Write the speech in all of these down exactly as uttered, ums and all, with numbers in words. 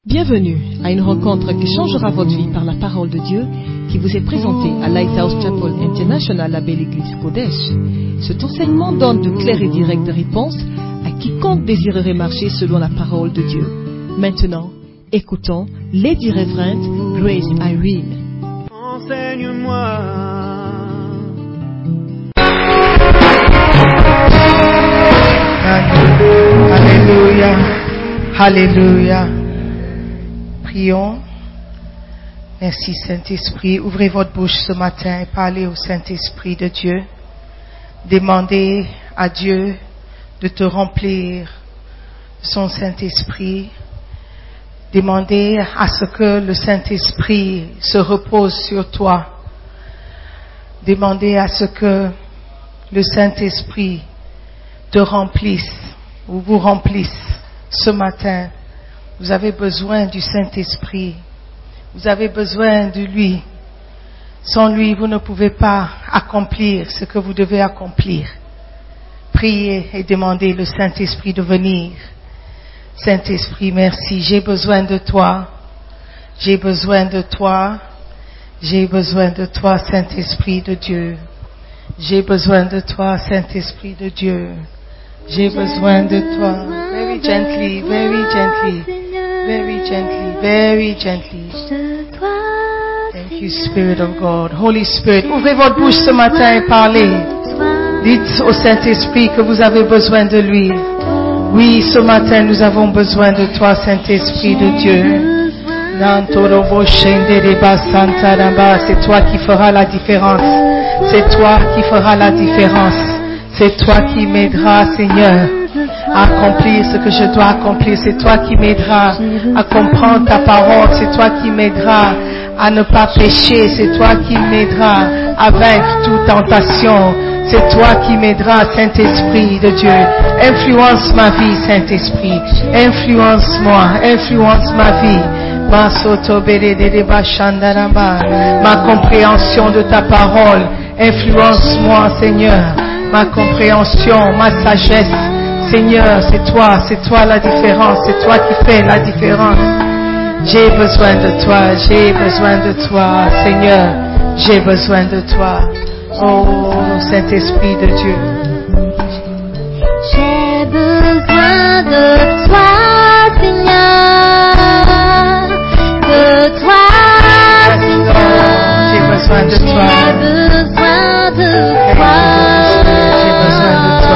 Bienvenue à une rencontre qui changera votre vie par la parole de Dieu, qui vous est présentée à Lighthouse Chapel International, la belle église Kodesh. Cet enseignement donne de claires et directes réponses à quiconque désirerait marcher selon la parole de Dieu. Maintenant, écoutons Lady Reverend Grace Irene. Enseigne-moi. Alléluia. Alléluia. Prions. Merci Saint-Esprit. Ouvrez votre bouche ce matin et parlez au Saint-Esprit de Dieu. Demandez à Dieu de te remplir de son Saint-Esprit. Demandez à ce que le Saint-Esprit se repose sur toi. Demandez à ce que le Saint-Esprit te remplisse ou vous remplisse ce matin. Vous avez besoin du Saint-Esprit. Vous avez besoin de lui. Sans lui, vous ne pouvez pas accomplir ce que vous devez accomplir. Priez et demandez le Saint-Esprit de venir. Saint-Esprit, merci. J'ai besoin de toi. J'ai besoin de toi. J'ai besoin de toi, Saint-Esprit de Dieu. J'ai besoin de toi, Saint-Esprit de Dieu. J'ai besoin de toi. Very gently, very gently. Very gently, very gently. Thank you, Spirit of God. Holy Spirit, ouvrez votre bouche ce matin et parlez. Dites au Saint-Esprit que vous avez besoin de lui. Oui, ce matin, nous avons besoin de toi, Saint-Esprit de Dieu. C'est toi qui feras la différence. C'est toi qui feras la différence. C'est toi qui m'aideras, Seigneur, à accomplir ce que je dois accomplir. C'est toi qui m'aideras à comprendre ta parole. C'est toi qui m'aideras à ne pas pécher. C'est toi qui m'aideras à vaincre toute tentation. C'est toi qui m'aideras, Saint-Esprit de Dieu. Influence ma vie, Saint-Esprit. Influence-moi. Influence ma vie. Ma compréhension de ta parole. Influence-moi, Seigneur. Ma compréhension, ma sagesse. Seigneur, c'est toi, c'est toi la différence, c'est toi qui fais la différence. J'ai besoin de toi, j'ai besoin de toi, Seigneur, j'ai besoin de toi. Oh, Saint-Esprit de Dieu. J'ai besoin de toi, Seigneur, de toi, Seigneur. J'ai besoin de toi. J'ai besoin de toi.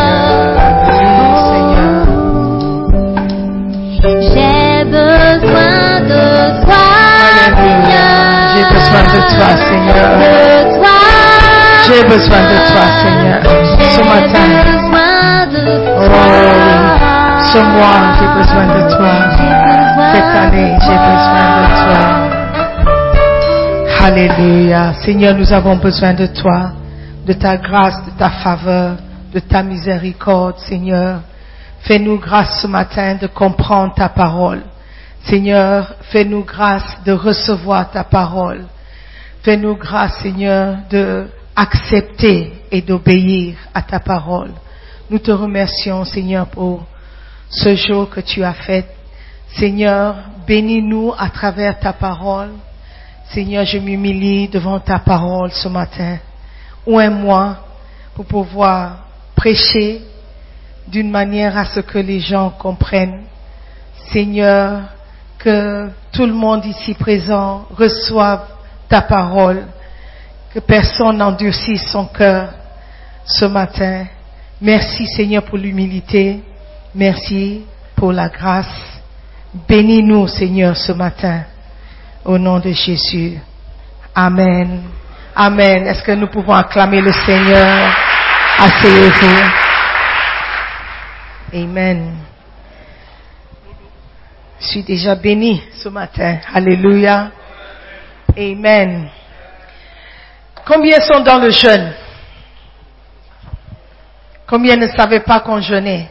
J'ai besoin de toi, Seigneur. J'ai besoin de toi, Seigneur. Ce matin. Oh oui. Ce mois, j'ai besoin de toi. Cette année, j'ai besoin de toi. Alléluia. Seigneur, nous avons besoin de toi, de ta grâce, de ta faveur, de ta miséricorde, Seigneur. Fais-nous grâce ce matin de comprendre ta parole. Seigneur, fais-nous grâce de recevoir ta parole. Fais-nous grâce, Seigneur, de accepter et d'obéir à ta parole. Nous te remercions, Seigneur, pour ce jour que tu as fait. Seigneur, bénis-nous à travers ta parole. Seigneur, je m'humilie devant ta parole ce matin. Oins-moi pour pouvoir prêcher d'une manière à ce que les gens comprennent. Seigneur, que tout le monde ici présent reçoive ta parole, que personne n'endurcisse son cœur ce matin. Merci Seigneur pour l'humilité, merci pour la grâce. Bénis-nous Seigneur ce matin, au nom de Jésus. Amen. Amen. Est-ce que nous pouvons acclamer le Seigneur? Asseyez-vous. Amen. Je suis déjà béni ce matin. Alléluia. Amen. Combien sont dans le jeûne? Combien ne savaient pas qu'on jeûnait?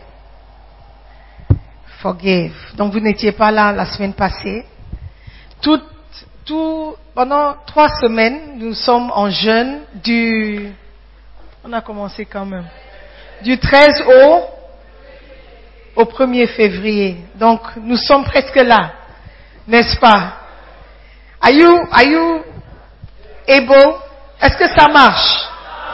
Forgive. Donc vous n'étiez pas là la semaine passée. Tout, tout, pendant trois semaines, nous sommes en jeûne du, on a commencé quand même, du treize au au premier février. Donc, nous sommes presque là. N'est-ce pas? Are you, are you able? Est-ce que ça marche?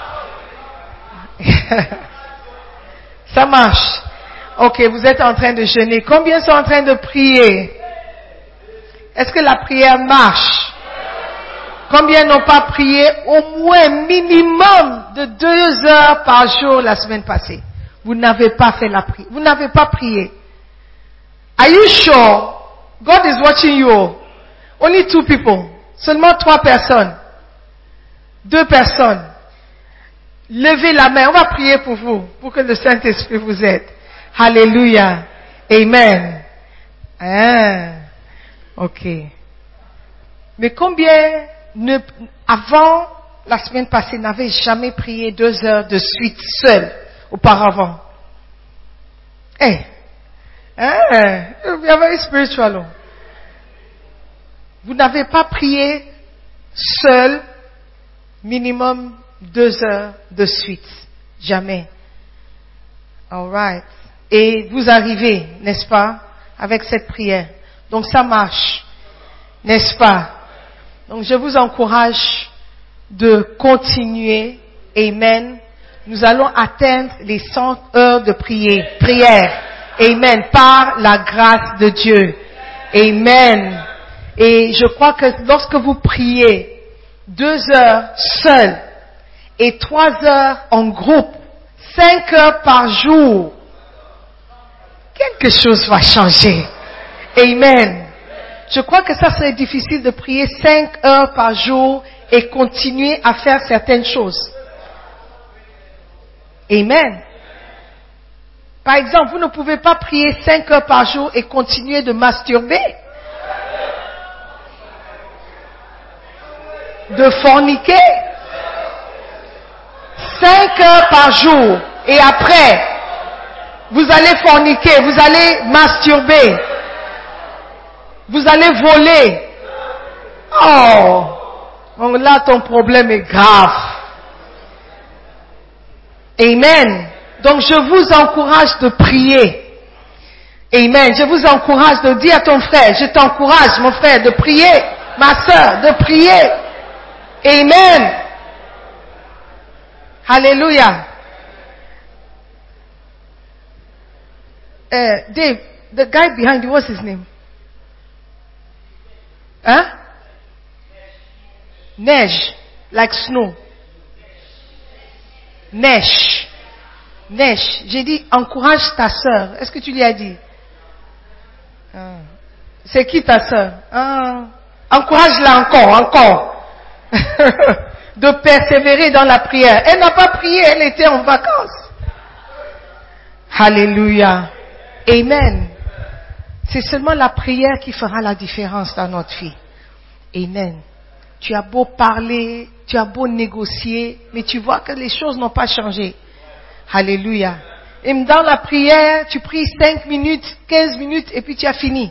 Ça marche. Ok, vous êtes en train de jeûner. Combien sont en train de prier? Est-ce que la prière marche? Combien n'ont pas prié au moins minimum de deux heures par jour la semaine passée? Vous n'avez pas fait la prière. Vous n'avez pas prié. Are you sure? God is watching you. Only two people. Seulement trois personnes. Deux personnes. Levez la main. On va prier pour vous. Pour que le Saint-Esprit vous aide. Alléluia. Amen. Ah. Ok. Mais combien ne, avant la semaine passée, n'avaient jamais prié deux heures de suite seul auparavant? Eh. Hey. Ah. We are very spiritual. Vous n'avez pas prié seul minimum deux heures de suite. Jamais. All right. Et vous arrivez, n'est-ce pas, avec cette prière. Donc ça marche, n'est-ce pas? Donc je vous encourage de continuer. Amen. Nous allons atteindre les cent heures de prière. Prière. Amen. Par la grâce de Dieu. Amen. Et je crois que lorsque vous priez deux heures seul et trois heures en groupe, cinq heures par jour, quelque chose va changer. Amen. Je crois que ça serait difficile de prier cinq heures par jour et continuer à faire certaines choses. Amen. Par exemple, vous ne pouvez pas prier cinq heures par jour et continuer de masturber, de forniquer. Cinq heures par jour et après, vous allez forniquer, vous allez masturber, vous allez voler. Oh, donc là ton problème est grave. Amen. Donc je vous encourage de prier. Amen. Je vous encourage de dire à ton frère, je t'encourage mon frère de prier, ma sœur de prier. Amen. Hallelujah. Uh, Dave, the guy behind you, what's his name? Huh? Neige, like snow. Neige. Neige. J'ai dit, encourage ta sœur. Est-ce que tu lui as dit? Ah. C'est qui ta sœur? Ah. Encourage-la encore, encore. De persévérer dans la prière. Elle n'a pas prié, elle était en vacances. Alléluia. Amen. C'est seulement la prière qui fera la différence dans notre vie. Amen. Tu as beau parler, tu as beau négocier, mais tu vois que les choses n'ont pas changé. Alléluia. Et dans la prière, tu pries cinq minutes, quinze minutes et puis tu as fini.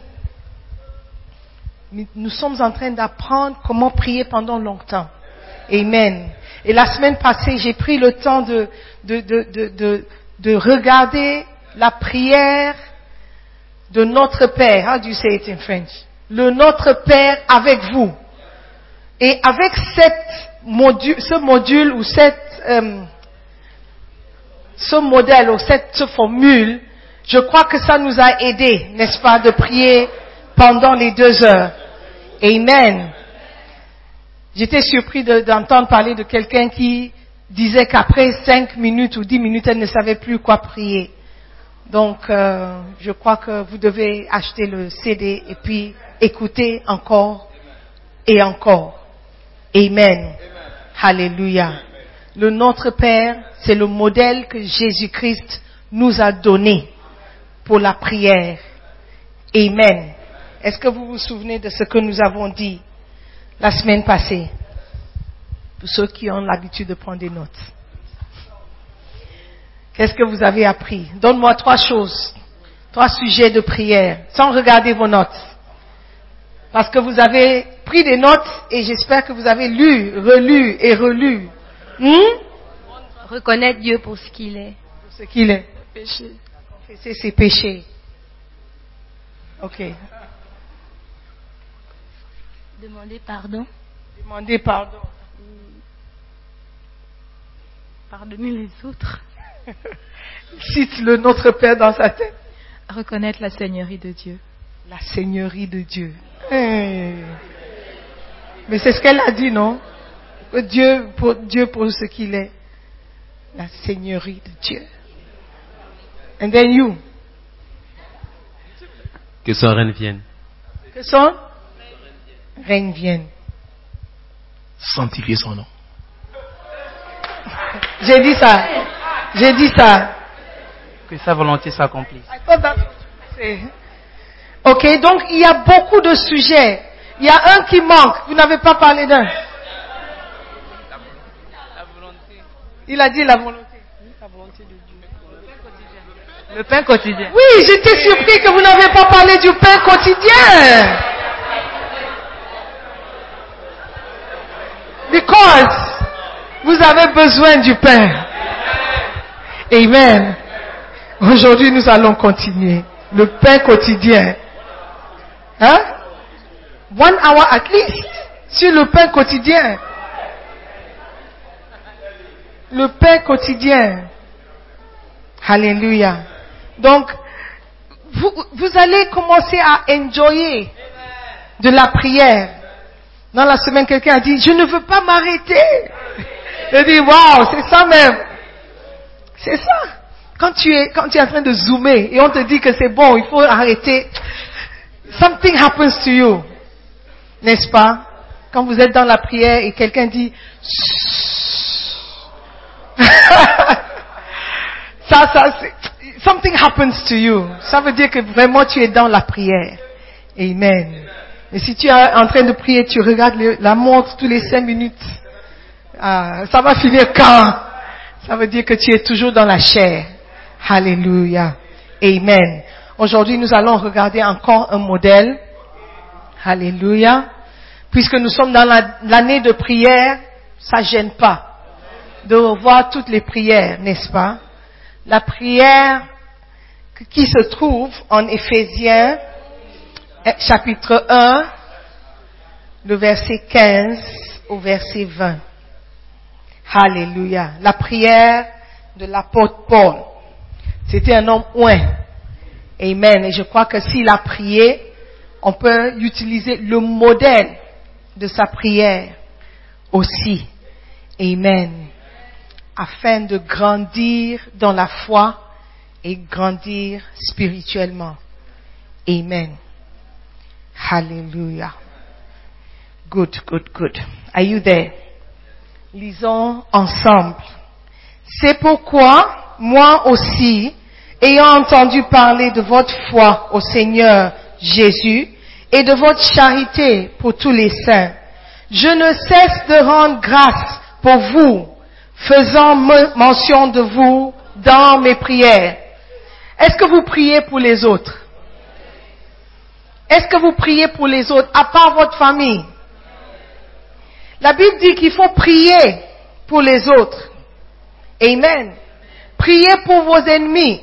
Nous sommes en train d'apprendre comment prier pendant longtemps. Amen. Et la semaine passée, j'ai pris le temps de, de, de, de, de, de regarder la prière de notre Père. How do you say it in French? Le Notre Père avec vous. Et avec cette module, ce module ou cette, euh, ce modèle ou cette, cette formule, je crois que ça nous a aidé, n'est-ce pas, de prier pendant les deux heures. Amen. J'étais surpris de, d'entendre parler de quelqu'un qui disait qu'après cinq minutes ou dix minutes, elle ne savait plus quoi prier. Donc, euh, je crois que vous devez acheter le C D et puis écouter encore et encore. Amen. Amen. Alléluia. Amen. Le Notre Père, c'est le modèle que Jésus-Christ nous a donné pour la prière. Amen. Est-ce que vous vous souvenez de ce que nous avons dit la semaine passée? Pour ceux qui ont l'habitude de prendre des notes. Qu'est-ce que vous avez appris? Donne-moi trois choses, trois sujets de prière, sans regarder vos notes. Parce que vous avez pris des notes et j'espère que vous avez lu, relu et relu. Hmm? Reconnaître Dieu pour ce qu'il est. Pour ce qu'il est. Péché. Confesser ses péchés. Ok. Demander pardon. Demander pardon. Pardonner les autres. Cite le Notre Père dans sa tête. Reconnaître la seigneurie de Dieu. La seigneurie de Dieu. Hey. Mais c'est ce qu'elle a dit, non? Que Dieu pour, Dieu pour ce qu'il est. La seigneurie de Dieu. And then you. Que son règne vienne. Que son règne vienne. Sanctifier son nom. J'ai dit ça. J'ai dit ça. Que sa volonté s'accomplisse. Ok, donc il y a beaucoup de sujets. Il y a un qui manque. Vous n'avez pas parlé d'un. Il a dit la volonté. La volonté de Dieu. Le pain quotidien. Oui, j'étais surpris que vous n'avez pas parlé du pain quotidien. Because vous avez besoin du pain. Amen. Aujourd'hui, nous allons continuer. Le pain quotidien. Hein? One hour at least. Sur le pain quotidien. Le pain quotidien. Alléluia. Donc, vous, vous allez commencer à enjoyer de la prière. Dans la semaine, quelqu'un a dit, je ne veux pas m'arrêter. Je dis, waouh, c'est ça même. C'est ça. Quand tu es, quand tu es en train de zoomer et on te dit que c'est bon, il faut arrêter. Something happens to you. N'est-ce pas? Quand vous êtes dans la prière et quelqu'un dit, ça, ça, c'est, something happens to you. Ça veut dire que vraiment tu es dans la prière. Amen. Et si tu es en train de prier, tu regardes le, la montre tous les cinq minutes. Ah, ça va finir quand? Ça veut dire que tu es toujours dans la chair. Alléluia. Amen. Aujourd'hui, nous allons regarder encore un modèle. Alléluia. Puisque nous sommes dans la, l'année de prière, ça gêne pas de revoir toutes les prières, n'est-ce pas? La prière qui se trouve en Éphésiens, chapitre un, le verset quinze au verset vingt. Alléluia. La prière de l'apôtre Paul. C'était un homme oint. Amen. Et je crois que s'il a prié, on peut utiliser le modèle de sa prière aussi. Amen. Afin de grandir dans la foi et grandir spirituellement. Amen. Hallelujah. Good, good, good. Are you there? Lisons ensemble. C'est pourquoi, moi aussi, ayant entendu parler de votre foi au Seigneur Jésus et de votre charité pour tous les saints, je ne cesse de rendre grâce pour vous, faisant mention de vous dans mes prières. Est-ce que vous priez pour les autres? Est-ce que vous priez pour les autres, à part votre famille? La Bible dit qu'il faut prier pour les autres. Amen. Priez pour vos ennemis,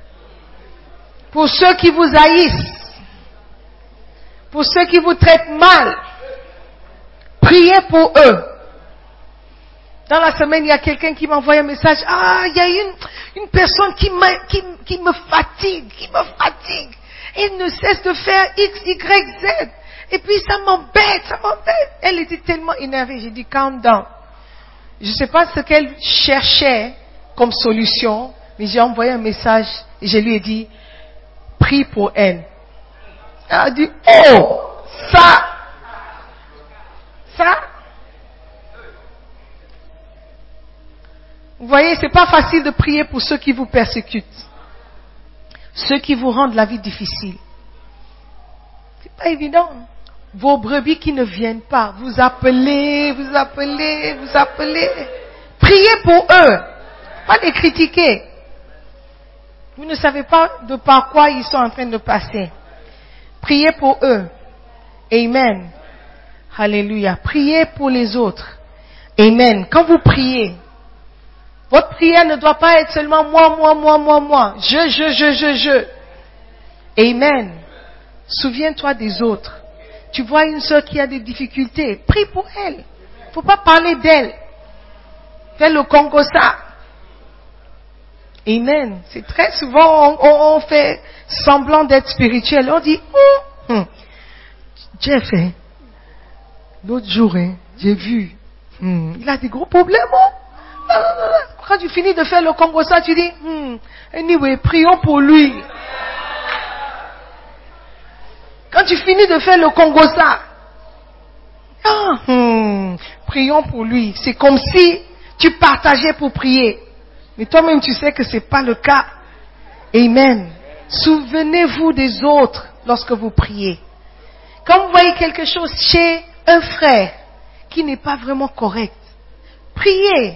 pour ceux qui vous haïssent, pour ceux qui vous traitent mal. Priez pour eux. Dans la semaine, il y a quelqu'un qui m'a envoyé un message. Ah, il y a une, une personne qui, m'a, qui, qui me fatigue, qui me fatigue. Elle ne cesse de faire X, Y, Z. Et puis ça m'embête, ça m'embête. Elle était tellement énervée. J'ai dit, calm down. Je ne sais pas ce qu'elle cherchait comme solution, mais j'ai envoyé un message et je lui ai dit, prie pour elle. Elle a dit, oh, ça, ça. Vous voyez, c'est pas facile de prier pour ceux qui vous persécutent, ceux qui vous rendent la vie difficile. C'est pas évident. Vos brebis qui ne viennent pas, vous appelez, vous appelez, vous appelez. Priez pour eux, pas les critiquer. Vous ne savez pas de par quoi ils sont en train de passer. Priez pour eux. Amen. Alléluia. Priez pour les autres. Amen. Quand vous priez, votre prière ne doit pas être seulement moi, moi, moi, moi, moi. Je, je, je, je, je. Amen. Souviens-toi des autres. tu vois une sœur qui a des difficultés, prie pour elle. Faut pas parler d'elle. Fais le Congo ça. Amen. C'est très souvent, on, on fait semblant d'être spirituel. On dit, hum, hum. Jeff, hein, l'autre jour, hein, j'ai vu, hum, il a des gros problèmes. Hein? Quand tu finis de faire le Congo ça, tu dis, hum, anyway, prions pour lui. Quand tu finis de faire le Congo ça, ah, hum, prions pour lui. C'est comme si tu partageais pour prier. Mais toi-même, tu sais que c'est pas le cas. Amen. Souvenez-vous des autres lorsque vous priez. Quand vous voyez quelque chose chez un frère qui n'est pas vraiment correct, priez.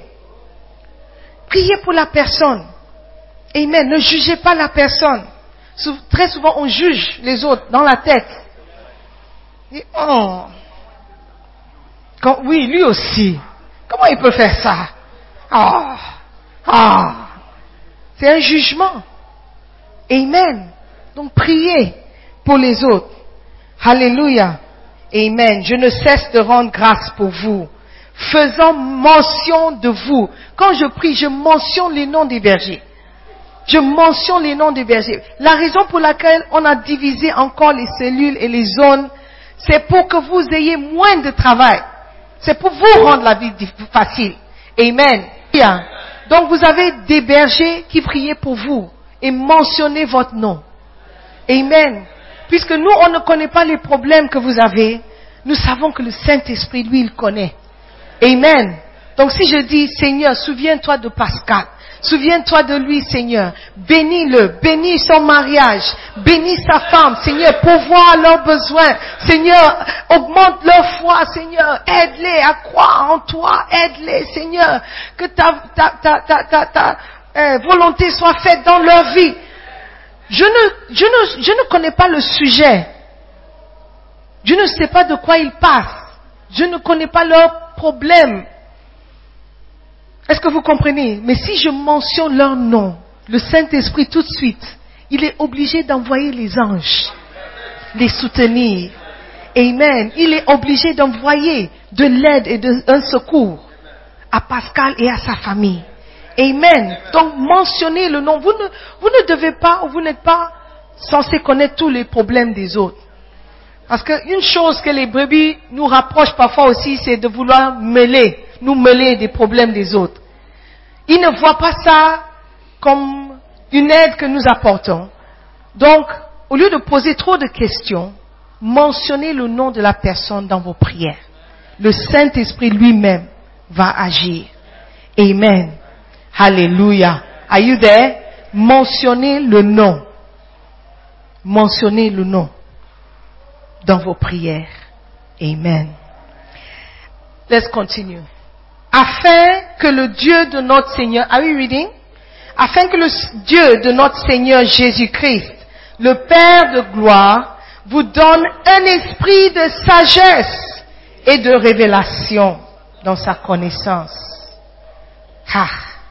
Priez pour la personne. Amen. Ne jugez pas la personne. Très souvent, on juge les autres dans la tête. Et, oh. Quand, oui, lui aussi. Comment il peut faire ça? Ah, ah. C'est un jugement. Amen. Donc, priez pour les autres. Alléluia. Amen. Je ne cesse de rendre grâce pour vous. Faisant mention de vous. Quand je prie, je mentionne les noms des bergers. Je mentionne les noms des bergers. La raison pour laquelle on a divisé encore les cellules et les zones, c'est pour que vous ayez moins de travail. C'est pour vous rendre la vie facile. Amen. Donc vous avez des bergers qui priaient pour vous et mentionnez votre nom. Amen. Puisque nous, on ne connaît pas les problèmes que vous avez, nous savons que le Saint-Esprit, lui, il connaît. Amen. Donc si je dis, Seigneur, souviens-toi de Pascal. Souviens-toi de lui, Seigneur. Bénis-le, bénis son mariage, bénis sa femme, Seigneur, pourvois leurs besoins. Seigneur, augmente leur foi, Seigneur. Aide-les à croire en toi, aide-les, Seigneur. Que ta, ta, ta, ta, ta, ta euh, volonté soit faite dans leur vie. Je ne, je ne, je ne connais pas le sujet. Je ne sais pas de quoi ils passent. Je ne connais pas leurs problèmes. Est-ce que vous comprenez? Mais si je mentionne leur nom, le Saint-Esprit tout de suite, il est obligé d'envoyer les anges, les soutenir. Amen. Il est obligé d'envoyer de l'aide et de, un secours à Pascal et à sa famille. Amen. Donc mentionnez le nom. Vous ne, vous ne devez pas, vous n'êtes pas censé connaître tous les problèmes des autres. Parce qu'une chose que les brebis nous rapprochent parfois aussi, c'est de vouloir mêler, nous mêler des problèmes des autres. Ils ne voient pas ça comme une aide que nous apportons. Donc, au lieu de poser trop de questions, mentionnez le nom de la personne dans vos prières. Le Saint-Esprit lui-même va agir. Amen. Alléluia. Are you there? Mentionnez le nom. Mentionnez le nom dans vos prières. Amen. Let's continue. Afin que le Dieu de notre Seigneur, are we reading? Afin que le Dieu de notre Seigneur Jésus-Christ, le Père de gloire, vous donne un esprit de sagesse et de révélation dans sa connaissance. Ah.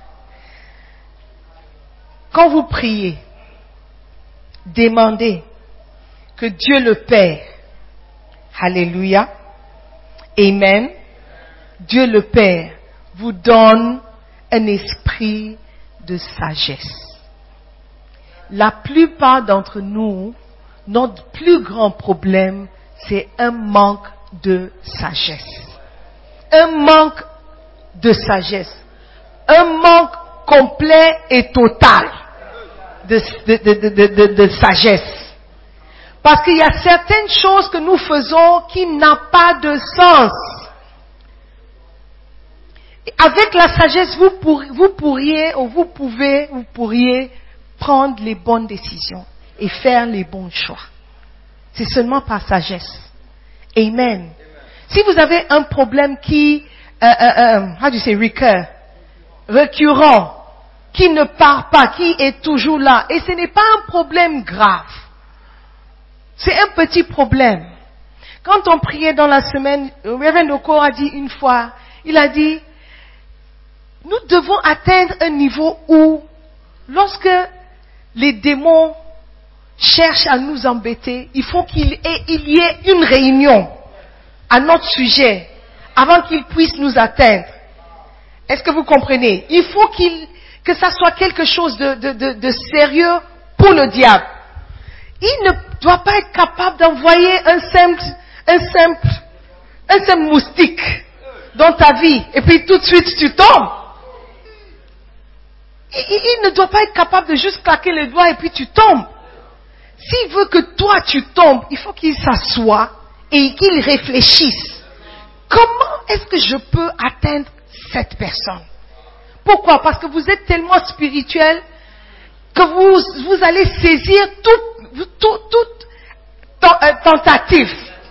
Quand vous priez, demandez que Dieu le Père, alléluia, amen, Dieu le Père vous donne un esprit de sagesse. La plupart d'entre nous, notre plus grand problème, c'est un manque de sagesse. Un manque de sagesse. Un manque complet et total de, de, de, de, de, de sagesse. Parce qu'il y a certaines choses que nous faisons qui n'ont pas de sens. Avec la sagesse, vous, pour, vous pourriez, ou vous pouvez, vous pourriez prendre les bonnes décisions et faire les bons choix. C'est seulement par sagesse. Amen. Si vous avez un problème qui, euh, euh, euh, how do you say, recur, récurrent, qui ne part pas, qui est toujours là, et ce n'est pas un problème grave. C'est un petit problème. Quand on priait dans la semaine, Reverend Oko a dit une fois, il a dit, nous devons atteindre un niveau où, lorsque les démons cherche à nous embêter, il faut qu'il ait, il y ait une réunion à notre sujet avant qu'il puisse nous atteindre. Est-ce que vous comprenez? Il faut qu'il, que ça soit quelque chose de, de, de, de sérieux pour le diable. Il ne doit pas être capable d'envoyer un simple, un simple, un simple moustique dans ta vie et puis tout de suite tu tombes. Il, il ne doit pas être capable de juste claquer les doigts et puis tu tombes. S'il veut que toi tu tombes, il faut qu'il s'assoie et qu'il réfléchisse. Comment est-ce que je peux atteindre cette personne? Pourquoi? Parce que vous êtes tellement spirituel que vous, vous allez saisir toute, toute, toute tentative.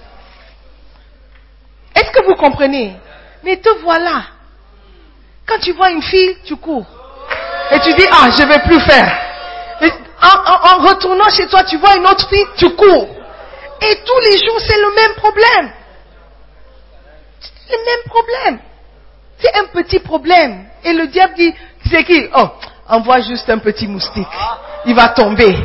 Est-ce que vous comprenez? Mais te voilà. Quand tu vois une fille, tu cours. Et tu dis, ah, je ne vais plus faire. Et en, en, en retournant chez toi, tu vois une autre fille, tu cours. Et tous les jours, c'est le même problème. C'est le même problème. C'est un petit problème. Et le diable dit, c'est qui? Oh, envoie juste un petit moustique. Il va tomber.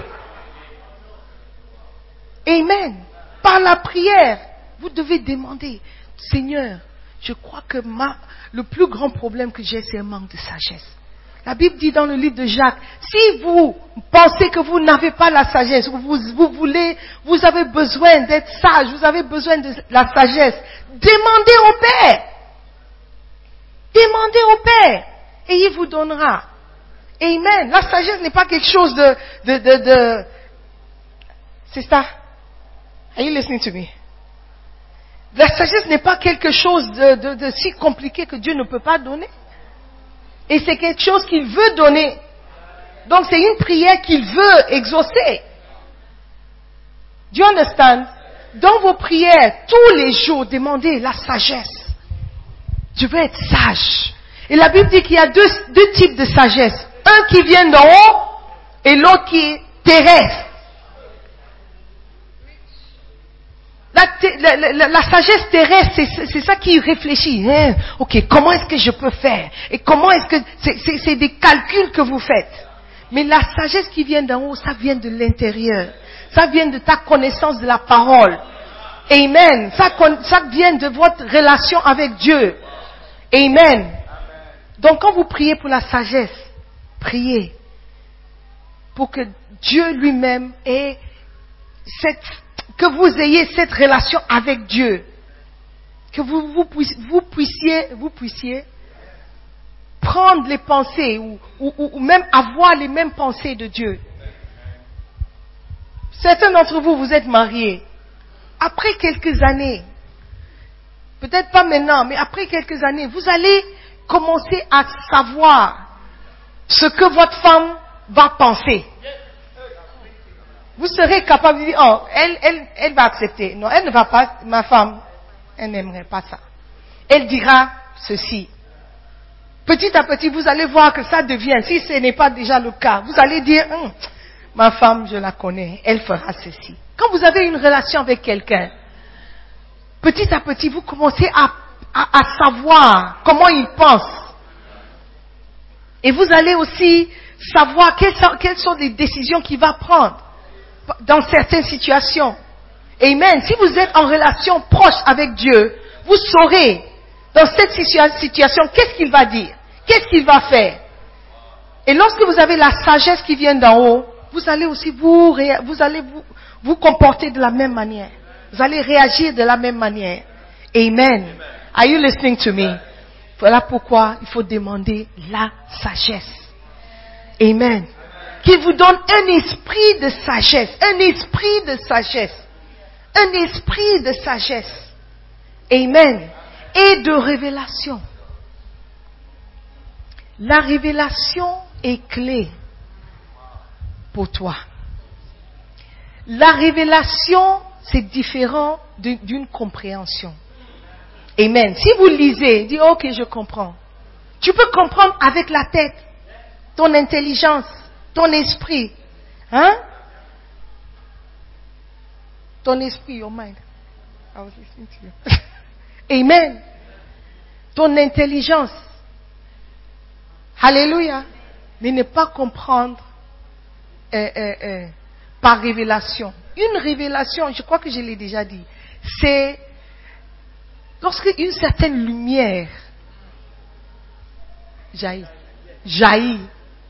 Amen. Par la prière, vous devez demander, Seigneur, je crois que ma, le plus grand problème que j'ai, c'est un manque de sagesse. La Bible dit dans le livre de Jacques, si vous pensez que vous n'avez pas la sagesse, vous, vous voulez, vous avez besoin d'être sage, vous avez besoin de la sagesse, demandez au Père. Demandez au Père et il vous donnera. Amen. La sagesse n'est pas quelque chose de, de, de, de... C'est ça? Are you listening to me? La sagesse n'est pas quelque chose de, de, de si compliqué que Dieu ne peut pas donner. Et c'est quelque chose qu'il veut donner. Donc c'est une prière qu'il veut exaucer. Do you understand? Dans vos prières, tous les jours, demandez la sagesse. Je veux être sage. Et la Bible dit qu'il y a deux, deux types de sagesse. Un qui vient d'en haut et l'autre qui est terrestre. La, la, la, la sagesse terrestre, c'est, c'est ça qui réfléchit. Hein? Ok, comment est-ce que je peux faire? Et comment est-ce que... C'est, c'est, c'est des calculs que vous faites. Mais la sagesse qui vient d'en haut, ça vient de l'intérieur. Ça vient de ta connaissance de la parole. Amen. Ça, ça vient de votre relation avec Dieu. Amen. Donc quand vous priez pour la sagesse, priez pour que Dieu lui-même ait cette... que vous ayez cette relation avec Dieu, que vous, vous, puissiez, vous puissiez, vous puissiez prendre les pensées ou, ou, ou même avoir les mêmes pensées de Dieu. Certains d'entre vous, vous êtes mariés. Après quelques années, peut-être pas maintenant, mais après quelques années, vous allez commencer à savoir ce que votre femme va penser. Vous serez capable de dire, oh, elle, elle, elle va accepter. Non, elle ne va pas, ma femme, elle n'aimerait pas ça. Elle dira ceci. Petit à petit, vous allez voir que ça devient, si ce n'est pas déjà le cas, vous allez dire, hum, ma femme, je la connais, elle fera ceci. Quand vous avez une relation avec quelqu'un, petit à petit, vous commencez à, à, à savoir comment il pense. Et vous allez aussi savoir quelles sont, quelles sont les décisions qu'il va prendre dans certaines situations. Amen. Si vous êtes en relation proche avec Dieu, vous saurez dans cette situation qu'est-ce qu'il va dire, qu'est-ce qu'il va faire. Et lorsque vous avez la sagesse qui vient d'en haut, vous allez aussi vous, vous allez vous, vous comporter de la même manière. Vous allez réagir de la même manière. Amen. Are you listening to me? Voilà pourquoi il faut demander la sagesse. Amen. Qu'il vous donne un esprit de sagesse. Un esprit de sagesse. Un esprit de sagesse. Amen. Et de révélation. La révélation est clé pour toi. La révélation, c'est différent d'une compréhension. Amen. Si vous lisez, dites, ok, je comprends. Tu peux comprendre avec la tête, ton intelligence, ton esprit. Hein? Ton esprit, your mind. I was listening to you. Amen. Ton intelligence. Alléluia. Mais ne pas comprendre euh, euh, euh, par révélation. Une révélation, je crois que je l'ai déjà dit, c'est lorsque une certaine lumière jaillit, jaillit,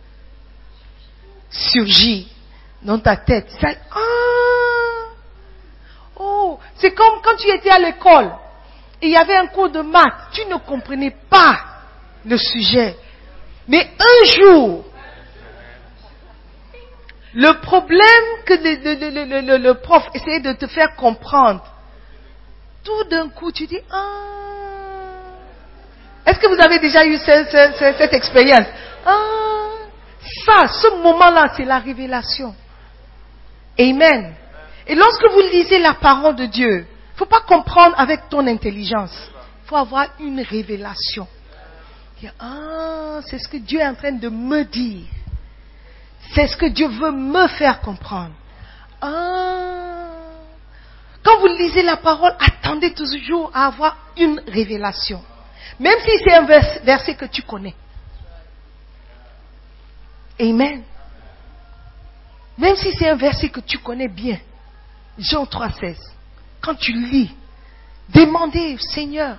surgit dans ta tête. Ça, ah, oh, c'est comme quand tu étais à l'école et il y avait un cours de maths, tu ne comprenais pas le sujet. Mais un jour, le problème que le, le, le, le, le prof essayait de te faire comprendre, tout d'un coup tu dis, ah, est-ce que vous avez déjà eu cette, cette, cette expérience? Ah, ça, ce moment-là, c'est la révélation. Amen. Et lorsque vous lisez la parole de Dieu, il ne faut pas comprendre avec ton intelligence. Il faut avoir une révélation. Dire, ah, c'est ce que Dieu est en train de me dire. C'est ce que Dieu veut me faire comprendre. Ah. Quand vous lisez la parole, attendez toujours à avoir une révélation. Même si c'est un vers, verset que tu connais. Amen. Même si c'est un verset que tu connais bien. Jean trois seize. Quand tu lis, demandez, Seigneur,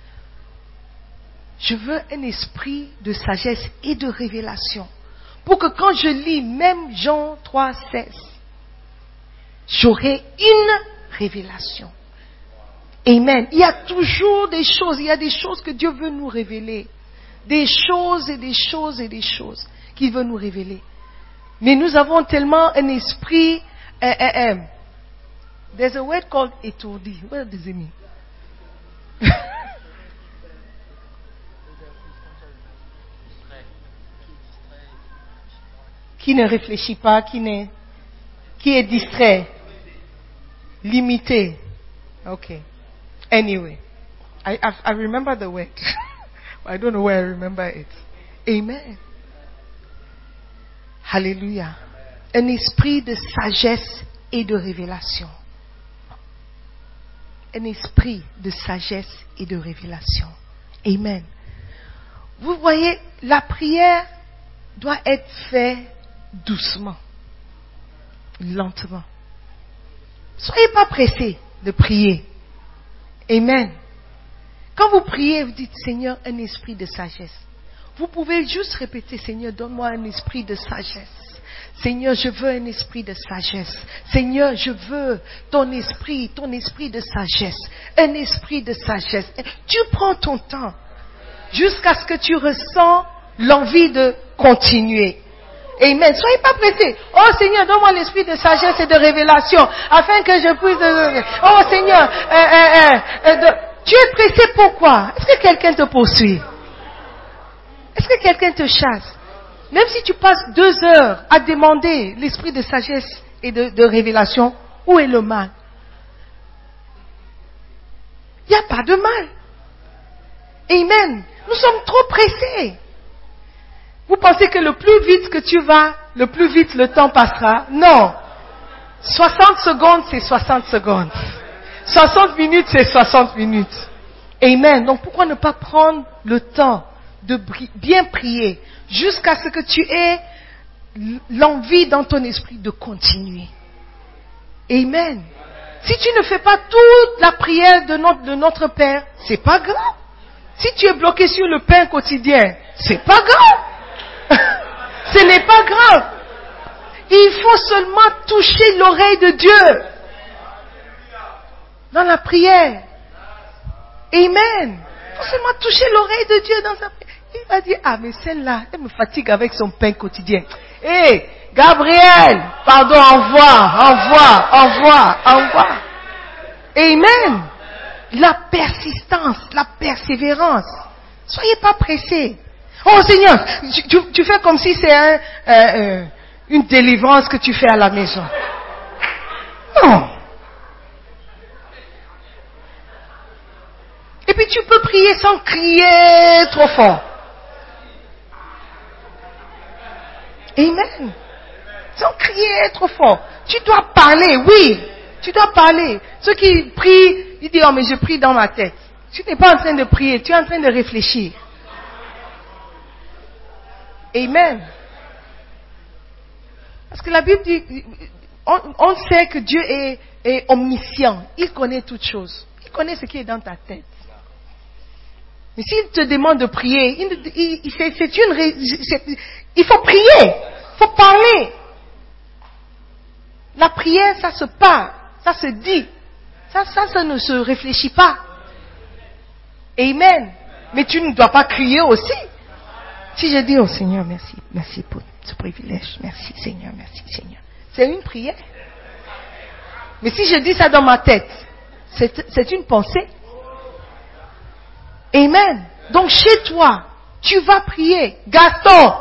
je veux un esprit de sagesse et de révélation. Pour que quand je lis même Jean trois seize, j'aurai une révélation. Amen. Il y a toujours des choses, il y a des choses que Dieu veut nous révéler. Des choses et des choses et des choses qu'il veut nous révéler. Mais nous avons tellement un esprit... Euh, euh, euh, there's a word called étourdi. What does it mean? Qui ne réfléchit pas, qui, ne, qui est distrait, limité. Okay. Anyway, I, I, I remember the word. I don't know where I remember it. Amen. Hallelujah. Un esprit de sagesse et de révélation. Un esprit de sagesse et de révélation. Amen. Vous voyez, la prière doit être faite doucement, lentement. Soyez pas pressés de prier. Amen. Quand vous priez, vous dites, Seigneur, un esprit de sagesse. Vous pouvez juste répéter, Seigneur, donne-moi un esprit de sagesse. Seigneur, je veux un esprit de sagesse. Seigneur, je veux ton esprit, ton esprit de sagesse. Un esprit de sagesse. Tu prends ton temps jusqu'à ce que tu ressens l'envie de continuer. Amen. Soyez pas pressés. Oh Seigneur, donne-moi l'esprit de sagesse et de révélation afin que je puisse... Oh Seigneur, euh, euh, euh, de... tu es pressé pourquoi? Est-ce que quelqu'un te poursuit? Est-ce que quelqu'un te chasse? Même si tu passes deux heures à demander l'esprit de sagesse et de, de révélation, où est le mal? Il n'y a pas de mal. Amen. Nous sommes trop pressés. Vous pensez que le plus vite que tu vas, le plus vite le temps passera? Non. soixante secondes, c'est soixante secondes. soixante minutes, c'est soixante minutes. Amen. Donc pourquoi ne pas prendre le temps de bien prier jusqu'à ce que tu aies l'envie dans ton esprit de continuer. Amen. Si tu ne fais pas toute la prière de notre, de notre Père, c'est pas grave. Si tu es bloqué sur le pain quotidien, c'est pas grave. Ce n'est pas grave. Il faut seulement toucher l'oreille de Dieu dans la prière. Amen. Il faut seulement toucher l'oreille de Dieu dans sa prière. Il va dire, ah mais celle-là, elle me fatigue avec son pain quotidien. Hé, hey, Gabriel, pardon, envoie, envoie, envoie, envoie. Amen. La persistance, la persévérance. Soyez pas pressés. Oh Seigneur, tu, tu, tu fais comme si c'est un, euh, euh, une délivrance que tu fais à la maison. Non. Et puis tu peux prier sans crier trop fort. Amen. Sans crier trop fort. Tu dois parler, oui. Tu dois parler. Ceux qui prient, ils disent, oh mais je prie dans ma tête. Tu n'es pas en train de prier, tu es en train de réfléchir. Amen. Parce que la Bible dit, on, on sait que Dieu est, est omniscient. Il connaît toutes choses. Il connaît ce qui est dans ta tête. Mais s'il te demande de prier, il, il, il, c'est, c'est une, c'est, il faut prier. Il faut parler. La prière, ça se parle. Ça se dit. Ça, ça, ça ne se réfléchit pas. Amen. Mais tu ne dois pas crier aussi. Si je dis au Seigneur, merci, merci pour ce privilège. Merci Seigneur, merci Seigneur. C'est une prière. Mais si je dis ça dans ma tête, c'est, c'est une pensée. Amen. Donc chez toi, tu vas prier. Gaston,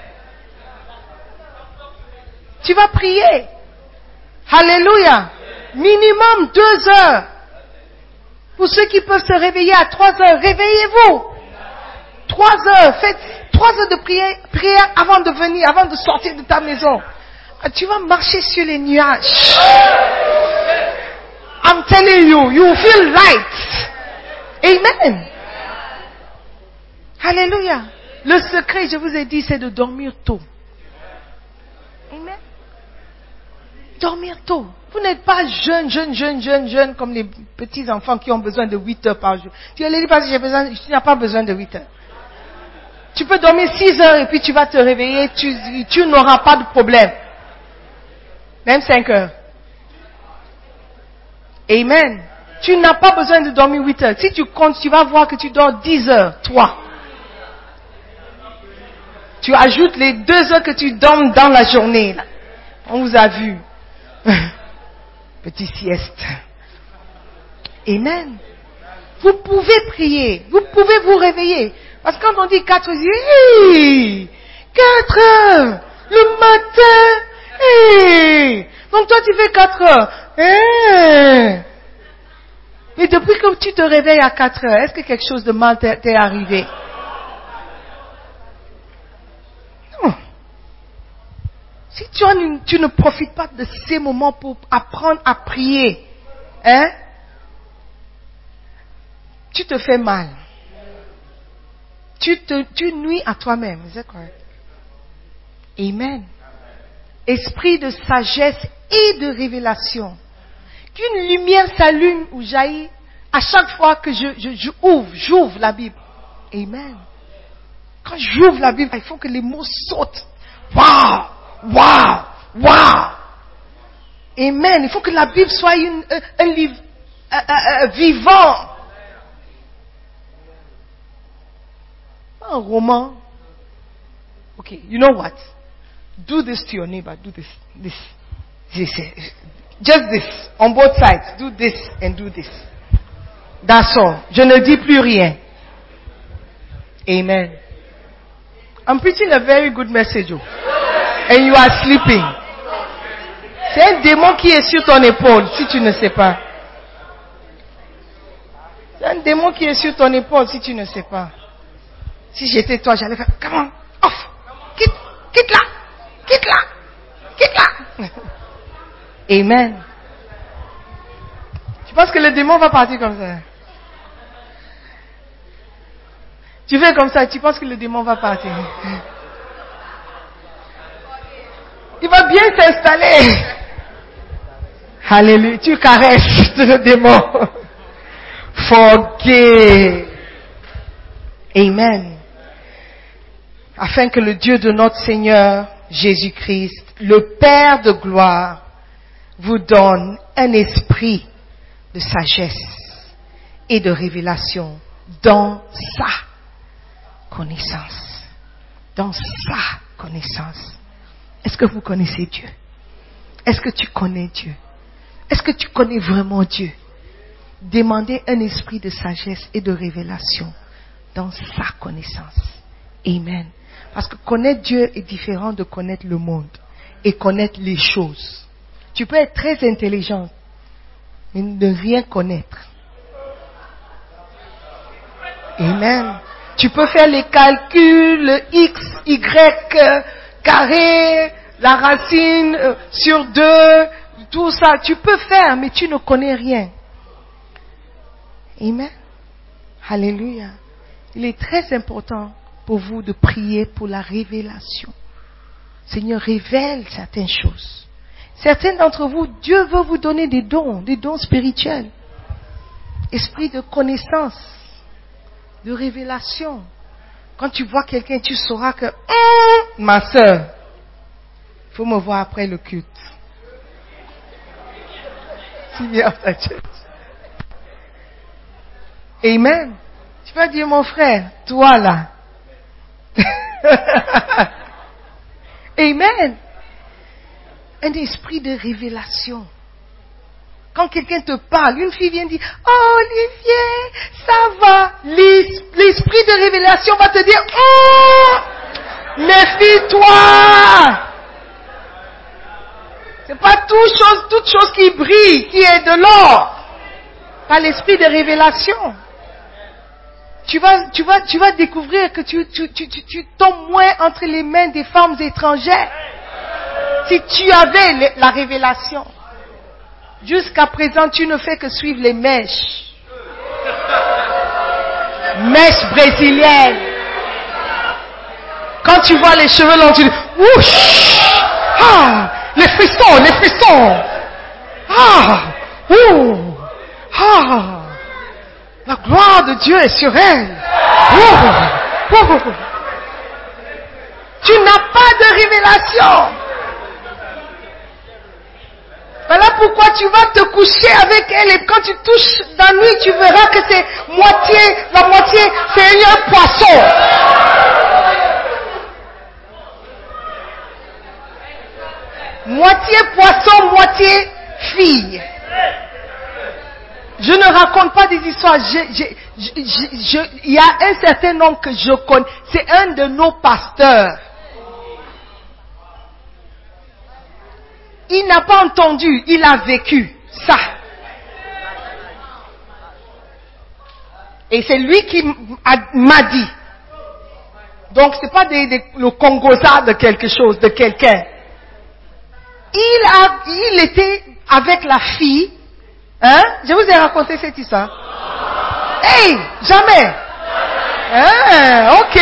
tu vas prier. Alléluia. Minimum deux heures. Pour ceux qui peuvent se réveiller à trois heures, réveillez-vous. Trois heures. Faites trois heures de prière, prière avant de venir, avant de sortir de ta maison. Tu vas marcher sur les nuages. I'm telling you, you will feel light. Amen. Alléluia. Le secret, je vous ai dit, c'est de dormir tôt. Amen. Dormir tôt. Vous n'êtes pas jeune, jeune, jeune, jeune, jeune comme les petits enfants qui ont besoin de huit heures par jour. Tu leur dis pas si j'ai besoin, tu n'as pas besoin de huit heures. Tu peux dormir six heures et puis tu vas te réveiller, tu, tu n'auras pas de problème. Même cinq heures. Amen. Tu n'as pas besoin de dormir huit heures. Si tu comptes, tu vas voir que tu dors dix heures, toi. Tu ajoutes les deux heures que tu dormes dans la journée. Là. On vous a vu. Petit sieste. Amen. Vous pouvez prier. Vous pouvez vous réveiller. Parce que quand on dit quatre heures, hey, quatre heures, le matin, hey. Donc toi tu fais quatre heures. Hey. Mais depuis que tu te réveilles à quatre heures, est-ce que quelque chose de mal t'est, t'est arrivé? Non. Si tu, une, tu ne profites pas de ces moments pour apprendre à prier, hein, tu te fais mal. Tu, te, tu nuis à toi-même. C'est correct. Amen. Esprit de sagesse et de révélation. Qu'une lumière s'allume ou jaillit à chaque fois que je, je, je ouvre, j'ouvre la Bible. Amen. Quand j'ouvre la Bible, il faut que les mots sautent. Waouh! Waouh! Waouh! Amen. Il faut que la Bible soit une, un, un livre un, un, un, vivant. Un roman. Okay, you know what? Do this to your neighbor. Do this. This. This. Just this. On both sides. Do this and do this. That's all. Je ne dis plus rien. Amen. I'm preaching a very good message. And you are sleeping. C'est un démon qui est sur ton épaule, si tu ne sais pas. C'est un démon qui est sur ton épaule, si tu ne sais pas. Si j'étais toi, j'allais faire, come on, off, quitte, quitte là, quitte là, quitte là. Amen. Tu penses que le démon va partir comme ça? Tu fais comme ça, tu penses que le démon va partir? Il va bien s'installer. Alléluia. Tu caresses le démon. Forgive. Amen. Afin que le Dieu de notre Seigneur Jésus-Christ, le Père de gloire, vous donne un esprit de sagesse et de révélation dans sa connaissance. Dans sa connaissance. Est-ce que vous connaissez Dieu? Est-ce que tu connais Dieu? Est-ce que tu connais vraiment Dieu? Demandez un esprit de sagesse et de révélation dans sa connaissance. Amen. Parce que connaître Dieu est différent de connaître le monde et connaître les choses. Tu peux être très intelligent, mais ne rien connaître. Amen. Tu peux faire les calculs, le X, Y, carré, la racine euh, sur deux, tout ça, tu peux faire, mais tu ne connais rien. Amen. Alléluia. Il est très important pour vous de prier pour la révélation. Seigneur, révèle certaines choses. Certains d'entre vous, Dieu veut vous donner des dons, des dons spirituels. Esprit de connaissance, de révélation. Quand tu vois quelqu'un, tu sauras que, hum, ma sœur, il faut me voir après le culte. Si bien à ta church. Amen. Tu vas dire, mon frère, toi là. Amen. Un esprit de révélation. Quand quelqu'un te parle, une fille vient dire, oh Olivier, ça va. L'esprit de révélation va te dire, oh, méfie-toi. C'est pas toute chose, toute chose qui brille, qui est de l'or. Pas l'esprit de révélation. Tu vas, tu vas, tu vas découvrir que tu, tu, tu, tu, tu tombes moins entre les mains des femmes étrangères. Si tu avais la révélation. Jusqu'à présent, tu ne fais que suivre les mèches. Mèches brésiliennes. Quand tu vois les cheveux longs, tu dis, ouch, ah, les frissons, les frissons. Ah, ouh, ah, la gloire de Dieu est sur elle. Ouh, ouh. Tu n'as pas de révélation. Voilà pourquoi tu vas te coucher avec elle et quand tu touches la nuit, tu verras que c'est moitié, la moitié, c'est un poisson. Moitié poisson, moitié fille. Je ne raconte pas des histoires. Je, je, je, je, je, il y a un certain nombre que je connais. C'est un de nos pasteurs. Il n'a pas entendu, il a vécu ça. Et c'est lui qui m'a dit. Donc c'est pas des, des, le congosa de quelque chose, de quelqu'un. Il a, il était avec la fille. Hein? Je vous ai raconté cette histoire. Hey, jamais. Hein? Ok.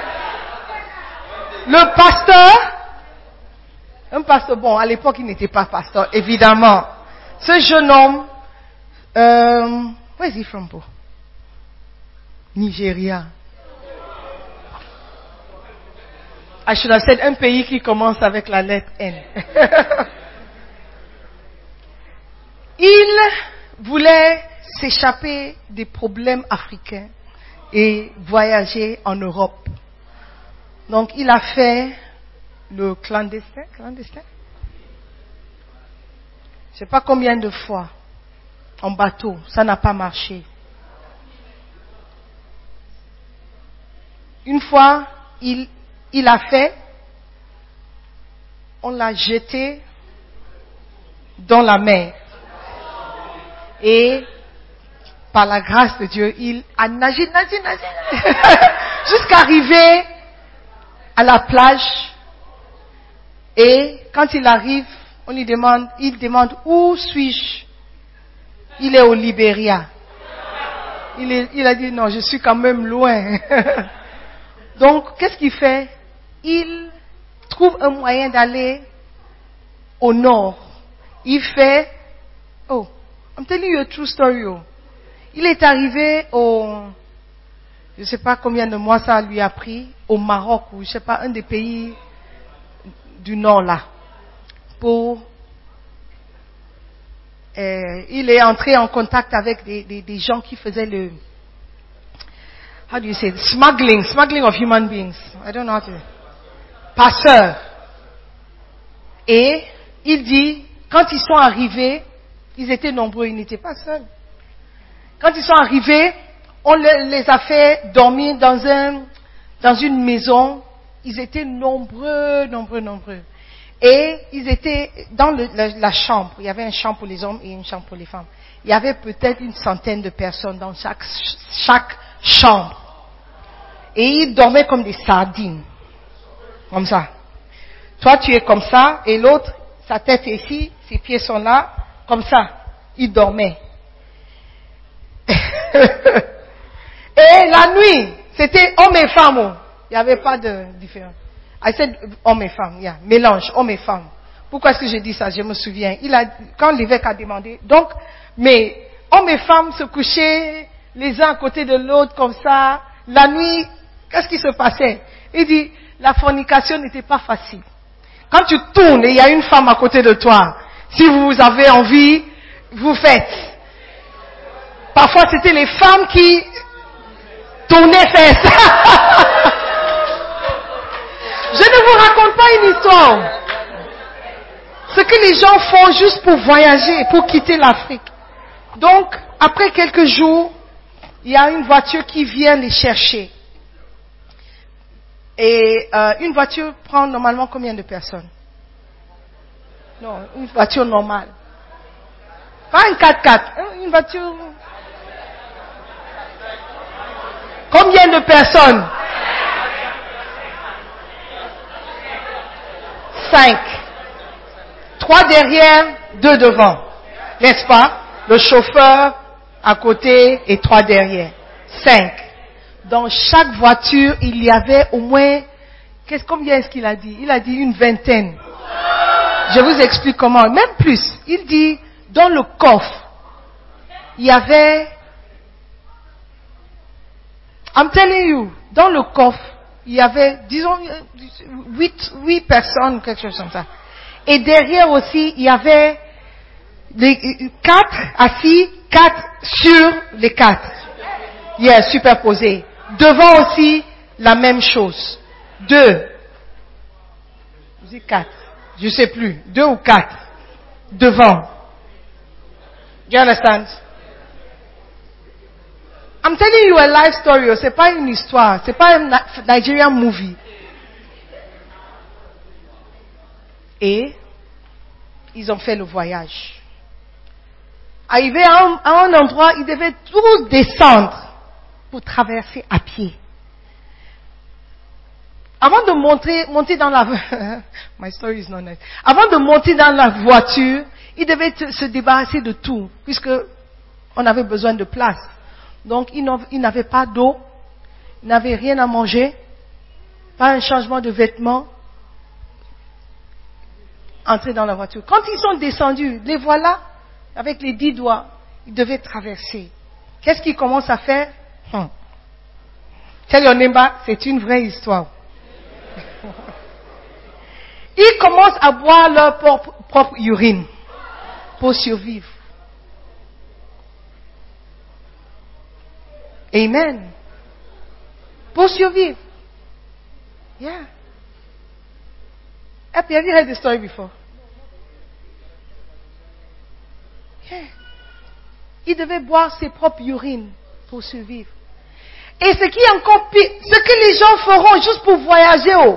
Le pasteur. Un pasteur, bon, à l'époque, il n'était pas pasteur, évidemment. Ce jeune homme, euh, where is he from, bro? Nigeria. I should have said un pays qui commence avec la lettre N. Il voulait s'échapper des problèmes africains et voyager en Europe. Donc, il a fait le clandestin, clandestin. Je ne sais pas combien de fois en bateau, ça n'a pas marché. Une fois, il, il a fait, on l'a jeté dans la mer. Et par la grâce de Dieu, il a nagé, nagé, nagé, jusqu'à arriver à la plage. Et quand il arrive, on lui demande, il demande où suis-je? Il est au Libéria. Il, est, il a dit non, je suis quand même loin. Donc, qu'est-ce qu'il fait? Il trouve un moyen d'aller au nord. Il fait, oh, I'm telling you a true story. Oh. Il est arrivé au, je ne sais pas combien de mois ça lui a pris, au Maroc ou je ne sais pas, un des pays du nord là, pour euh, il est entré en contact avec des, des, des gens qui faisaient le how do you say it? smuggling smuggling of human beings, I don't know how to passeurs. Et il dit quand ils sont arrivés, ils étaient nombreux, ils n'étaient pas seuls. Quand ils sont arrivés, on les a fait dormir dans un dans une maison. Ils étaient nombreux, nombreux, nombreux. Et ils étaient dans le, la, la chambre. Il y avait une chambre pour les hommes et une chambre pour les femmes. Il y avait peut-être une centaine de personnes dans chaque, chaque chambre. Et ils dormaient comme des sardines. Comme ça. Toi, tu es comme ça, et l'autre, sa tête est ici, ses pieds sont là, comme ça. Ils dormaient. Et la nuit, c'était hommes et femmes. Il n'y avait pas de différence. I said homme et femme, yeah. Mélange, homme et femme. Pourquoi est-ce que je dis ça? Je me souviens. Il a, quand l'évêque a demandé, donc, mais hommes et femmes se couchaient les uns à côté de l'autre comme ça. La nuit, qu'est-ce qui se passait? Il dit, la fornication n'était pas facile. Quand tu tournes et il y a une femme à côté de toi, si vous avez envie, vous faites. Parfois, c'était les femmes qui tournaient fesses. Je ne vous raconte pas une histoire. Ce que les gens font juste pour voyager, pour quitter l'Afrique. Donc, après quelques jours, il y a une voiture qui vient les chercher. Et euh, une voiture prend normalement combien de personnes? Non, une voiture normale. Pas une quatre-quatre, une voiture... Combien de personnes? Cinq. Trois derrière, deux devant. N'est-ce pas? Le chauffeur à côté et trois derrière. Cinq. Dans chaque voiture, il y avait au moins... Qu'est-ce, combien est-ce qu'il a dit? Il a dit une vingtaine. Je vous explique comment. Même plus. Il dit, dans le coffre, il y avait... I'm telling you, dans le coffre, il y avait, disons, huit, huit personnes, quelque chose comme ça. Et derrière aussi, il y avait les quatre assis, quatre sur les quatre. Yeah, superposés. Devant aussi, la même chose. Deux. Vous dites quatre. Je sais plus. Deux ou quatre. Devant. Do you understand? I'm telling you a life story. C'est pas une histoire. C'est pas un Nigerian movie. Et ils ont fait le voyage. Arrivé à un, à un endroit, ils devaient tous descendre pour traverser à pied. Avant de monter, monter dans la my story is not nice. Avant de monter dans la voiture, ils devaient se débarrasser de tout, puisque on avait besoin de place. Donc ils n'avaient pas d'eau, ils n'avaient rien à manger, pas un changement de vêtements. Entrer dans la voiture. Quand ils sont descendus, les voilà, avec les dix doigts, ils devaient traverser. Qu'est-ce qu'ils commencent à faire? hmm. Tell your neighbor, c'est une vraie histoire. Ils commencent à boire leur propre, propre urine pour survivre. Amen. Pour survivre. Yeah. Have you heard the story before? Yeah. Il devait boire ses propres urines pour survivre. Et ce qui est encore pire, ce que les gens feront juste pour voyager, oh.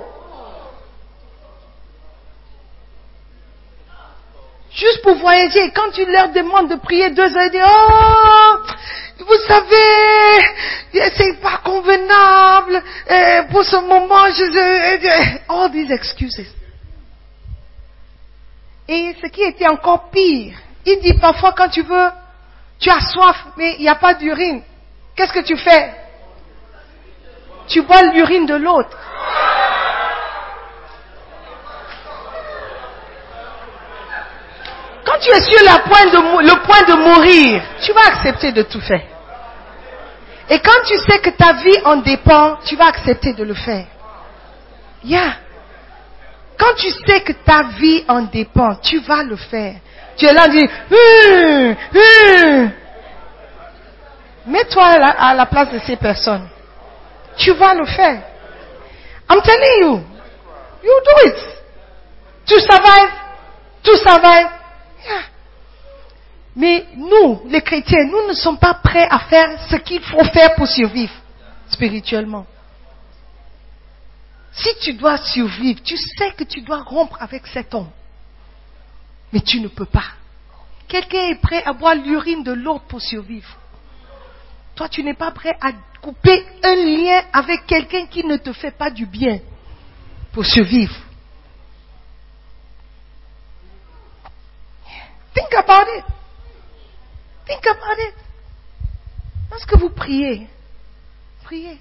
Juste pour voyager, quand tu leur demandes de prier deux heures, ils disent, oh, vous savez, c'est pas convenable, et pour ce moment, je, all these excuses. Et ce qui était encore pire, il dit parfois quand tu veux, tu as soif, mais il n'y a pas d'urine. Qu'est-ce que tu fais? Tu bois l'urine de l'autre. Quand tu es sur la pointe de, le point de mourir, tu vas accepter de tout faire. Et quand tu sais que ta vie en dépend, tu vas accepter de le faire. Yeah. Quand tu sais que ta vie en dépend, tu vas le faire. Tu es là et dis, hum, hum. Mets-toi à la, à la place de ces personnes. Tu vas le faire. I'm telling you. You do it. To survive. To survive. Yeah. Mais nous, les chrétiens, nous ne sommes pas prêts à faire ce qu'il faut faire pour survivre spirituellement. Si tu dois survivre, tu sais que tu dois rompre avec cet homme. Mais tu ne peux pas. Quelqu'un est prêt à boire l'urine de l'autre pour survivre. Toi, tu n'es pas prêt à couper un lien avec quelqu'un qui ne te fait pas du bien pour survivre. Think about it. Think about it. Lorsque vous priez, priez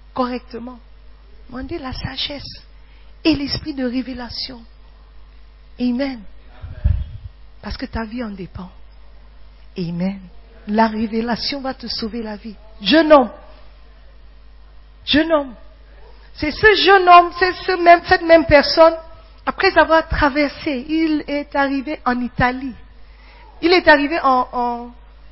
correctement. Demandez la sagesse et l'esprit de révélation. Amen. Parce que ta vie en dépend. Amen. La révélation va te sauver la vie. Jeune homme. Jeune homme. C'est ce jeune homme, c'est ce même, cette même personne, après avoir traversé, il est arrivé en Italie. Il est arrivé en, en,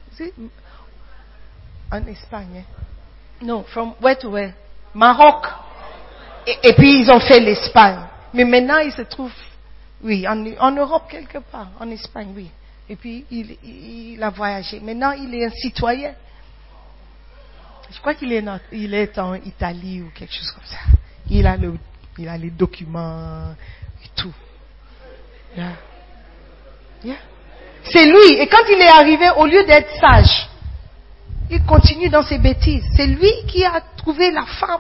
en Espagne. Non, from where to where? Maroc. Et, et puis ils ont fait l'Espagne. Mais maintenant il se trouve, oui, en, en Europe quelque part, en Espagne, oui. Et puis il, il, il a voyagé. Maintenant il est un citoyen. Je crois qu'il est, il est en Italie ou quelque chose comme ça. Il a, le, il a les documents et tout. Yeah. Yeah. C'est lui. Et quand il est arrivé, au lieu d'être sage, il continue dans ses bêtises. C'est lui qui a trouvé la femme.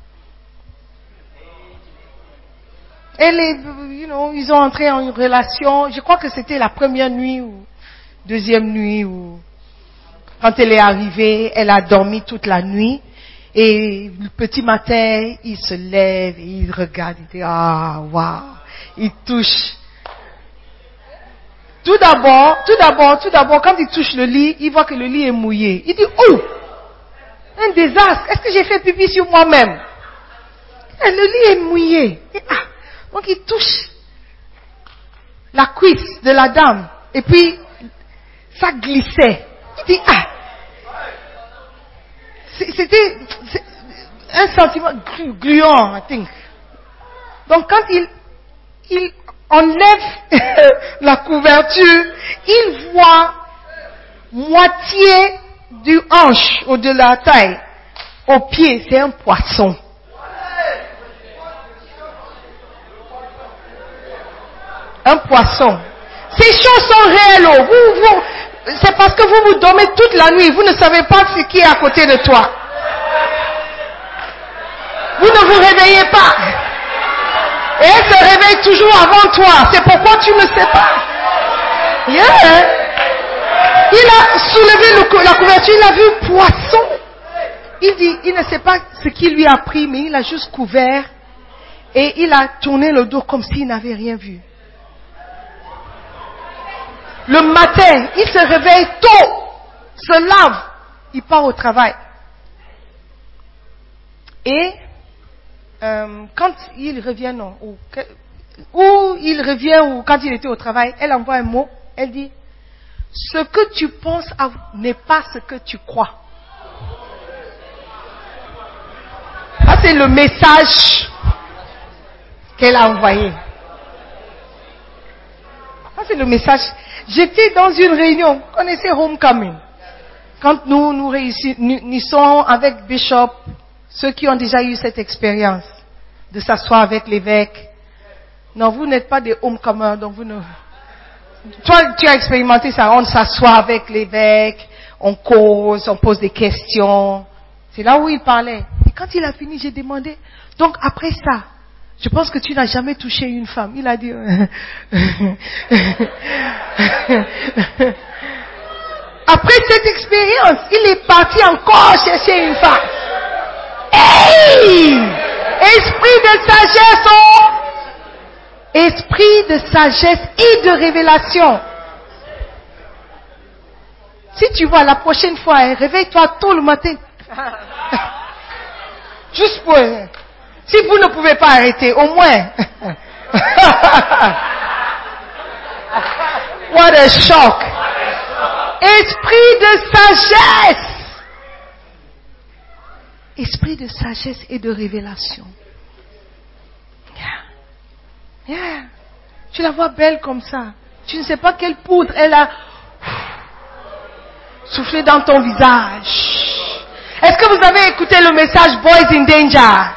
Et les, you know, ils ont entré en une relation. Je crois que c'était la première nuit ou deuxième nuit ou... Quand elle est arrivée, elle a dormi toute la nuit. Et le petit matin, il se lève et il regarde. Il dit, ah, waouh. Il touche. Tout d'abord, tout d'abord, tout d'abord, quand il touche le lit, il voit que le lit est mouillé. Il dit, oh, un désastre. Est-ce que j'ai fait pipi sur moi-même? Et le lit est mouillé. Et, ah, donc il touche la cuisse de la dame. Et puis, ça glissait. Il dit, ah, c'était un sentiment gluant, I think. Donc quand il, il enlève la couverture, il voit moitié du hanche ou de la taille au pied, c'est un poisson. Un poisson. Ces choses sont réelles. Vous, vous, c'est parce que vous vous dormez toute la nuit. Vous ne savez pas ce qui est à côté de toi. Vous ne vous réveillez pas. Et elle se réveille toujours avant toi. C'est pourquoi tu ne sais pas. Yeah. Il a soulevé le, la couverture. Il a vu poisson. Il dit, il ne sait pas ce qui lui a pris, mais il a juste couvert. Et il a tourné le dos comme s'il n'avait rien vu. Le matin, il se réveille tôt, se lave, il part au travail. Et euh, quand il revient, non, ou, ou il revient, ou quand il était au travail, elle envoie un mot, elle dit, ce que tu penses n'est pas ce que tu crois. Ça, c'est le message qu'elle a envoyé. Ça, c'est le message. J'étais dans une réunion, vous connaissez Homecoming. Quand nous nous réunissons avec Bishop, ceux qui ont déjà eu cette expérience de s'asseoir avec l'évêque. Non, vous n'êtes pas des homecomers, donc vous ne... Toi, tu as expérimenté ça, on s'assoit avec l'évêque, on cause, on pose des questions. C'est là où il parlait. Et quand il a fini, j'ai demandé, donc après ça, je pense que tu n'as jamais touché une femme. Il a dit... Après cette expérience, il est parti encore chercher une femme. Hey! Esprit de sagesse, oh! Esprit de sagesse et de révélation. Si tu vois la prochaine fois, hein, réveille-toi tôt le matin. Juste pour... Si vous ne pouvez pas arrêter, au moins. What a shock. Esprit de sagesse. Esprit de sagesse et de révélation. Yeah. Yeah. Tu la vois belle comme ça. Tu ne sais pas quelle poudre elle a soufflé dans ton visage. Est-ce que vous avez écouté le message Boys in Danger?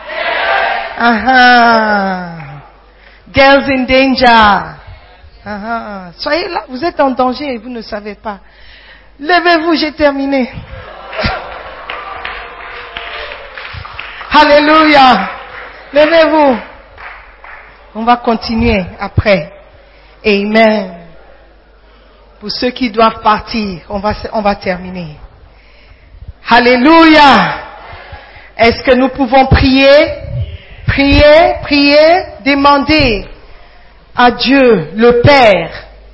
Uh-huh. Girls in danger. Uh-huh. Soyez là, vous êtes en danger et vous ne savez pas. Levez-vous, j'ai terminé. Alléluia. Levez-vous. On va continuer après. Amen. Pour ceux qui doivent partir, on va, on va terminer. Alléluia. Est-ce que nous pouvons prier? Prier, prier, demander à Dieu, le Père.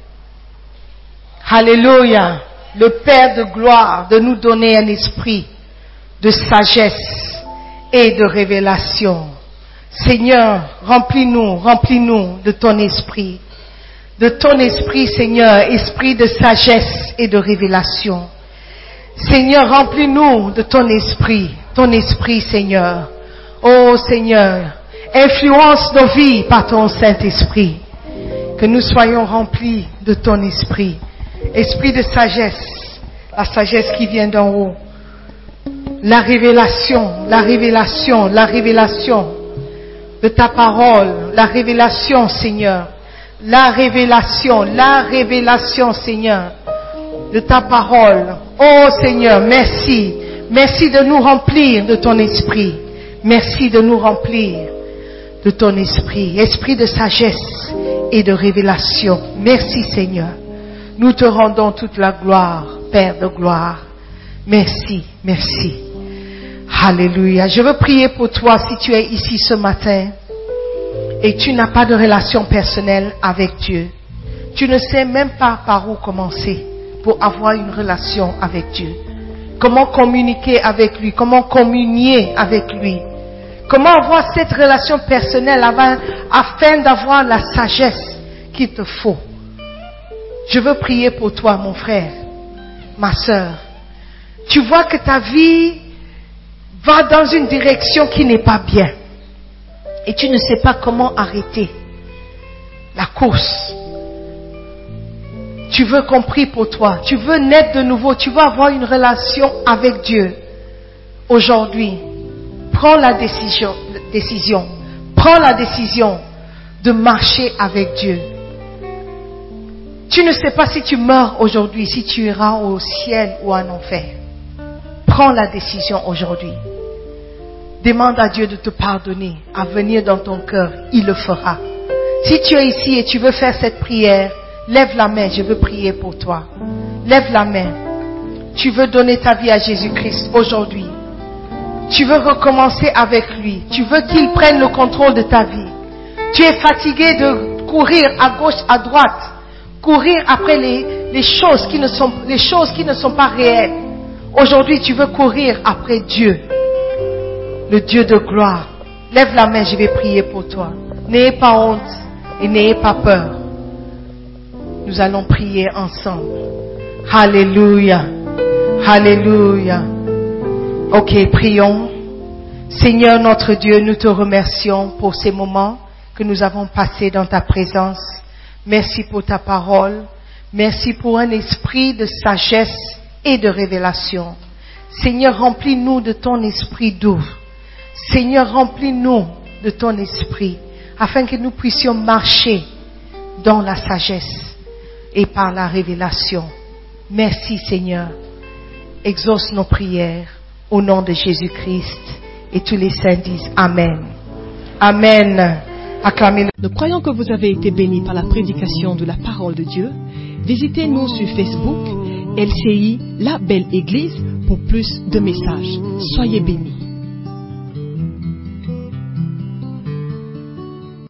Alléluia. Le Père de gloire, de nous donner un esprit de sagesse et de révélation. Seigneur, remplis-nous, remplis-nous de ton esprit. De ton esprit, Seigneur, esprit de sagesse et de révélation. Seigneur, remplis-nous de ton esprit, ton esprit, Seigneur. Oh Seigneur, influence nos vies par ton Saint-Esprit. Que nous soyons remplis de ton esprit. Esprit de sagesse, la sagesse qui vient d'en haut. La révélation, la révélation, la révélation de ta parole. La révélation, Seigneur. La révélation, la révélation, Seigneur, de ta parole. Oh Seigneur, merci. Merci de nous remplir de ton esprit. Merci de nous remplir de ton esprit. Esprit de sagesse et de révélation. Merci Seigneur. Nous te rendons toute la gloire, Père de gloire. Merci, merci. Alléluia. Je veux prier pour toi si tu es ici ce matin et tu n'as pas de relation personnelle avec Dieu. Tu ne sais même pas par où commencer pour avoir une relation avec Dieu. Comment communiquer avec lui, comment communier avec lui. Comment avoir cette relation personnelle afin d'avoir la sagesse qu'il te faut. Je veux prier pour toi, mon frère, ma sœur. Tu vois que ta vie va dans une direction qui n'est pas bien. Et tu ne sais pas comment arrêter la course. Tu veux qu'on prie pour toi. Tu veux naître de nouveau. Tu veux avoir une relation avec Dieu. Aujourd'hui, prends la décision, décision. Prends la décision de marcher avec Dieu. Tu ne sais pas si tu meurs aujourd'hui, si tu iras au ciel ou en enfer. Prends la décision aujourd'hui. Demande à Dieu de te pardonner, à venir dans ton cœur. Il le fera. Si tu es ici et tu veux faire cette prière, lève la main, je veux prier pour toi. Lève la main. Tu veux donner ta vie à Jésus-Christ aujourd'hui. Tu veux recommencer avec lui. Tu veux qu'il prenne le contrôle de ta vie. Tu es fatigué de courir à gauche, à droite. Courir après les, les, choses qui ne sont, les choses qui ne sont pas réelles. Aujourd'hui, tu veux courir après Dieu. Le Dieu de gloire. Lève la main, je vais prier pour toi. N'ayez pas honte et n'ayez pas peur. Nous allons prier ensemble. Alléluia. Alléluia. Ok, prions. Seigneur notre Dieu, nous te remercions pour ces moments que nous avons passés dans ta présence. Merci pour ta parole. Merci pour un esprit de sagesse et de révélation. Seigneur, remplis-nous de ton esprit doux. Seigneur, remplis-nous de ton esprit afin que nous puissions marcher dans la sagesse et par la révélation. Merci Seigneur. Exauce nos prières au nom de Jésus-Christ. Et tous les saints disent Amen. Amen. Acclamez. Nous croyons que vous avez été bénis par la prédication de la parole de Dieu. Visitez-nous sur Facebook, L C I, La Belle Église, pour plus de messages. Soyez bénis.